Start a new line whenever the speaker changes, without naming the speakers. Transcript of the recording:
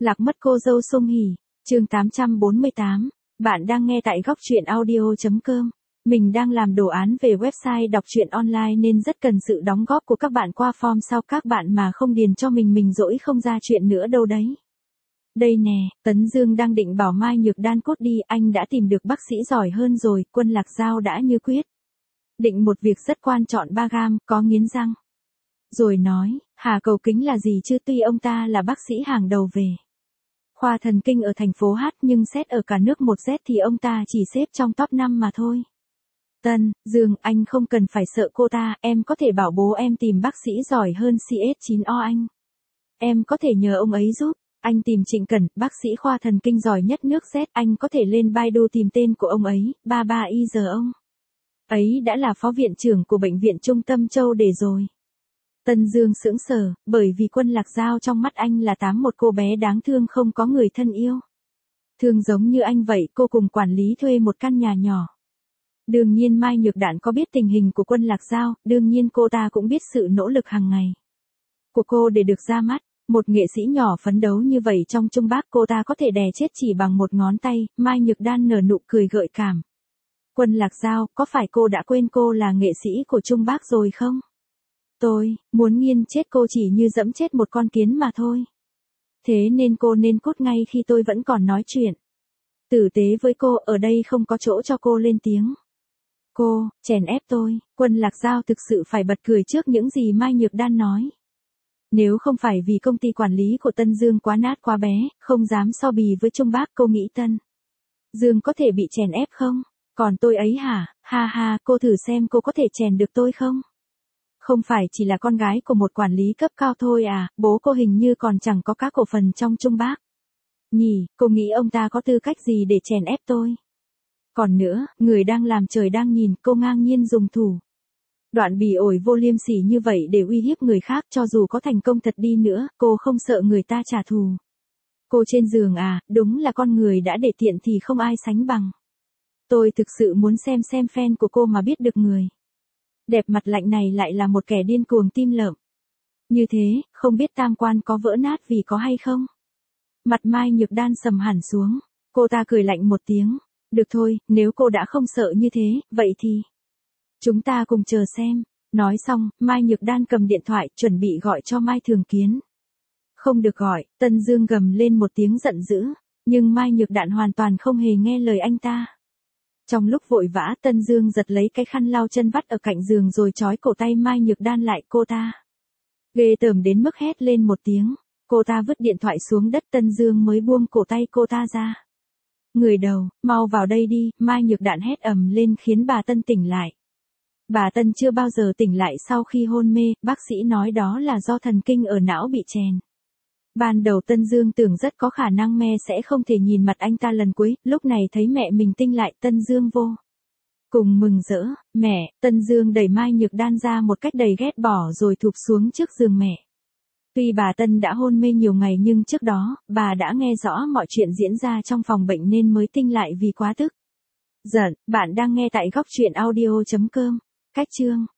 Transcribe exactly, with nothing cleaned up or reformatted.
Lạc mất cô dâu Song Hỷ, chương tám trăm bốn mươi tám. Bạn đang nghe tại góc truyện audio chấm com. Mình đang làm đồ án về website đọc truyện online nên rất cần sự đóng góp của các bạn qua form sau các bạn mà không điền cho mình mình dỗi không ra chuyện nữa đâu đấy. Đây nè, Tấn Dương đang định bảo Mai Nhược Đan cốt đi, anh đã tìm được bác sĩ giỏi hơn rồi, Quân Lạc Giao đã như quyết. Định một việc rất quan trọng ba gam, có nghiến răng. Rồi nói, Hà cầu kính là gì chứ tuy ông ta là bác sĩ hàng đầu về khoa thần kinh ở thành phố H nhưng xét ở cả nước một Z thì ông ta chỉ xếp trong top năm mà thôi. Tân, Dương, anh không cần phải sợ cô ta, em có thể bảo bố em tìm bác sĩ giỏi hơn C S chín O anh. Em có thể nhờ ông ấy giúp, anh tìm Trịnh Cẩn, bác sĩ khoa thần kinh giỏi nhất nước Z, anh có thể lên Baidu tìm tên của ông ấy, ba ba y giờ ông ấy đã là phó viện trưởng của bệnh viện Trung tâm Châu Đề rồi. Tân Dương sững sờ, bởi vì Quân Lạc Giao trong mắt anh là tám một cô bé đáng thương không có người thân yêu. Thương giống như anh vậy, cô cùng quản lý thuê một căn nhà nhỏ. Đương nhiên Mai Nhược Đan có biết tình hình của Quân Lạc Giao, đương nhiên cô ta cũng biết sự nỗ lực hàng ngày của cô để được ra mắt. Một nghệ sĩ nhỏ phấn đấu như vậy trong Trung Bắc cô ta có thể đè chết chỉ bằng một ngón tay, Mai Nhược Đan nở nụ cười gợi cảm. Quân Lạc Giao, có phải cô đã quên cô là nghệ sĩ của Trung Bắc rồi không? Tôi, muốn nghiền chết cô chỉ như dẫm chết một con kiến mà thôi. Thế nên cô nên cút ngay khi tôi vẫn còn nói chuyện tử tế với cô, ở đây không có chỗ cho cô lên tiếng. Cô, chèn ép tôi, Quân Lạc Giao thực sự phải bật cười trước những gì Mai Nhược Đan nói. Nếu không phải vì công ty quản lý của Tân Dương quá nát quá bé, không dám so bì với Trung Bắc, cô nghĩ Tân Dương có thể bị chèn ép không? Còn tôi ấy hả, ha ha, cô thử xem cô có thể chèn được tôi không? Không phải chỉ là con gái của một quản lý cấp cao thôi à, bố cô hình như còn chẳng có các cổ phần trong Trung Bắc. Nhỉ, cô nghĩ ông ta có tư cách gì để chèn ép tôi? Còn nữa, người đang làm trời đang nhìn, cô ngang nhiên dùng thủ đoạn bỉ ổi vô liêm sỉ như vậy để uy hiếp người khác, cho dù có thành công thật đi nữa, cô không sợ người ta trả thù. Cô trên giường à, đúng là con người đã để tiện thì không ai sánh bằng. Tôi thực sự muốn xem xem fan của cô mà biết được người đẹp mặt lạnh này lại là một kẻ điên cuồng tim lợm. Như thế, không biết tam quan có vỡ nát vì có hay không? Mặt Mai Nhược Đan sầm hẳn xuống, cô ta cười lạnh một tiếng. Được thôi, nếu cô đã không sợ như thế, vậy thì chúng ta cùng chờ xem. Nói xong, Mai Nhược Đan cầm điện thoại, chuẩn bị gọi cho Mai Thường Kiến. Không được gọi, Tân Dương gầm lên một tiếng giận dữ, nhưng Mai Nhược Đan hoàn toàn không hề nghe lời anh ta. Trong lúc vội vã, Tân Dương giật lấy cái khăn lau chân vắt ở cạnh giường rồi trói cổ tay Mai Nhược Đan lại, cô ta ghê tởm đến mức hét lên một tiếng. Cô ta vứt điện thoại xuống đất, Tân Dương mới buông cổ tay cô ta ra. Người đầu, mau vào đây đi, Mai Nhược Đan hét ầm lên khiến bà Tân tỉnh lại. Bà Tân chưa bao giờ tỉnh lại sau khi hôn mê, bác sĩ nói đó là do thần kinh ở não bị chèn. Ban đầu Tân Dương tưởng rất có khả năng mẹ sẽ không thể nhìn mặt anh ta lần cuối, lúc này thấy mẹ mình tinh lại, Tân Dương vô cùng mừng rỡ. Mẹ, Tân Dương đẩy Mai Nhược Đan ra một cách đầy ghét bỏ rồi thụp xuống trước giường mẹ. Tuy bà Tân đã hôn mê nhiều ngày nhưng trước đó, bà đã nghe rõ mọi chuyện diễn ra trong phòng bệnh nên mới tinh lại vì quá tức giận. Bạn đang nghe tại góc truyện audio chấm com. Cách chương